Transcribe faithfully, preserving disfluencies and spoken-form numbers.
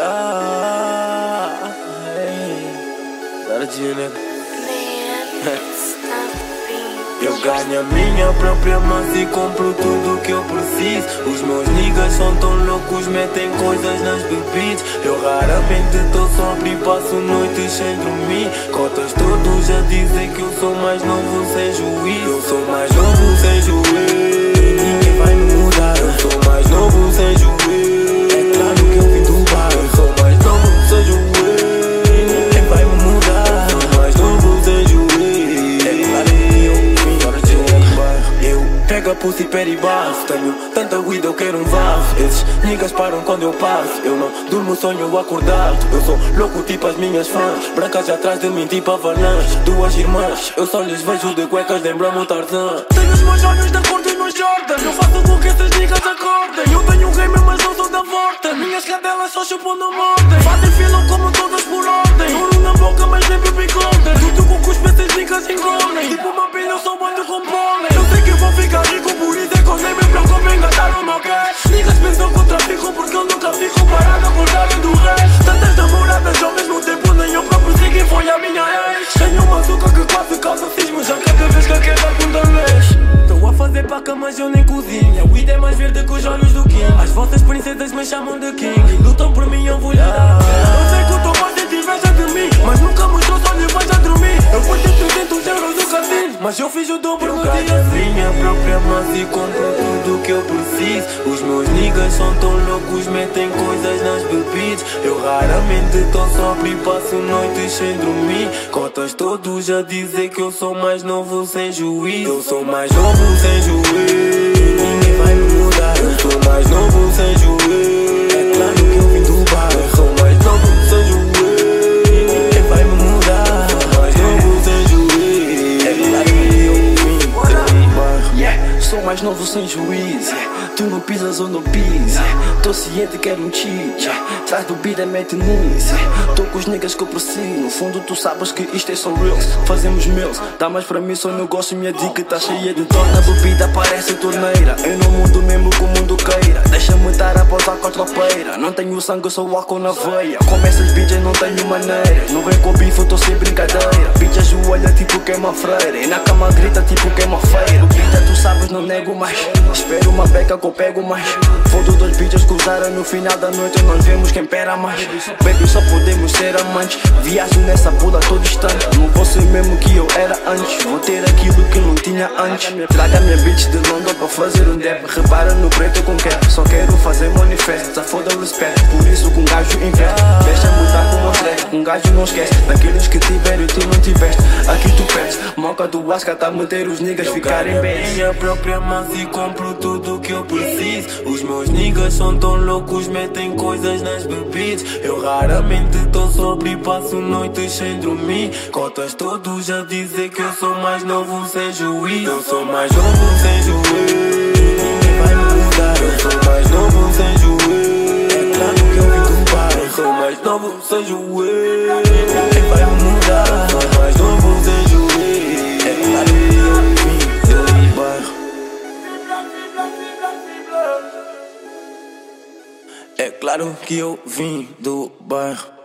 Yeah, hey, that a G, nigga. Eu ganho a minha própria massa e compro tudo que eu preciso. Os meus niggas são tão loucos, metem coisas nas bebidas. Eu raramente tô sóbrio e passo noites sem dormir. Cotas todos a dizer que eu sou mais novo sem juízo. Eu sou mais novo sem juízo. Ninguém vai me mudar. Eu sou mais novo sem juízo. É claro que eu vim do bar. Eu sou mais novo sem juízo. Ninguém vai me mudar. Eu sou mais novo sem juízo. É claro que eu vim do bar. Eu pego a pussy peri bafo. Tenho tanta weed, eu quero um vaso. Esses niggas param quando eu passo. Eu não durmo, sonho acordado. Eu sou louco tipo as minhas fãs. Brancas atrás de mim tipo avalanche. Duas irmãs, eu só lhes vejo de cuecas, lembram-me o Tarzan. Tenho os meus olhos da cor dos meus Jordan. Eu faço com que esses niggas acordem. Eu tenho um game, mas não sou da volta. Minhas cadelas só chupam na mordem. Fazem fila como todas por ordem. Ouro na boca, mas sempre picotem. Tudo com cuspe, esses niggas engolem. Tipo uma pilha, eu sou muito com pólen. Eu sei que vou ficar rico, por isso é que eu nem me preocupo em gastar o meu cash. Niggas pensam que eu trafico porque eu nunca fico parado acordado do resto. Tantas namoradas ao mesmo tempo, nem eu próprio sigo e foi a minha ex. Tenho uma açúcar que quase causa cismo, já cada vez que eu quero dar com vez. Estou a fazer paca, mas eu nem cozinho. O weed é mais verde que os olhos do King. As vossas princesas me chamam de King. Lutam por mim, eu vou lhe dar. Eu sei que o teu pai sente inveja de mim, mas nunca mostrou, só lhe vais a dormir. Eu vou ter trezentos euros no casino, mas eu fiz o dobro no dia assim. Minha própria massa e compro tudo que eu preciso. Os meus niggas são tão loucos, metem coisas nas bebidas. Eu raramente tô sóbrio e passo noites sem dormir. Cotas todos a dizer que eu sou mais novo sem juízo. Eu sou mais novo sem juízo. Ninguém vai me mudar. Eu sou mais novo sem juízo. É claro que eu vim do bar. Eu sou mais novo sem juízo. Ninguém vai me mudar. Eu sou mais novo sem juízo. É claro que eu vim do bar. Yeah, sou mais novo sem juízo. Tu não pisas ou não pisa. Tô ciente que quero um cheat. Traz bebida, mete nisso. Tô com os niggas que eu preciso. No fundo tu sabes que isto é só reals. Fazemos meus, dá mais pra mim, só negócio. Minha dica tá cheia de dor. Na bebida parece torneira. Eu não mundo mesmo que o mundo queira. Deixa-me estar a pousar com a tropeira. Não tenho sangue, sou álcool na veia. Com essas bitches não tenho maneiras. Não vem com bife, eu tô sem brincadeira. Bitch ajoelha tipo queima freira. E na cama grita tipo queima feira. Bebida tu sabes, não nego mais. Espero uma beca que eu pego mais. Fodo dois bitches que usaram no final da noite. Nós vemos quem pera mais. Baby, só podemos ser amantes. Viajo nessa bula todo distante. Não vou ser mesmo que eu era antes. Vou ter aquilo que não tinha antes. Traga minha bitch de London pra fazer um deb. Repara no preto com quer. Só quero fazer manifesto. Só foda o respeito. Por isso que um gajo investe. Deixa-me dar com o stress. Um gajo não esquece daqueles que tiveram e tu não tiveste. Aqui tu perdes. Moca do Asca tá a meter os niggas ficarem bem. Minha própria massa e compro tudo que eu preciso. Os meus niggas são tão loucos, metem coisas nas bebidas. Eu raramente tô sóbrio e passo noites sem dormir. Cotas todos a dizer que eu sou mais novo sem juízo. Eu sou mais novo sem juízo. Ninguém vai me mudar. Eu sou mais novo sem juízo. É claro que eu vim do bar. Eu sou mais novo sem juízo. Ninguém vai me mudar. Eu sou mais novo sem juízo. É claro que eu vim do bar. É claro que eu vim do bar.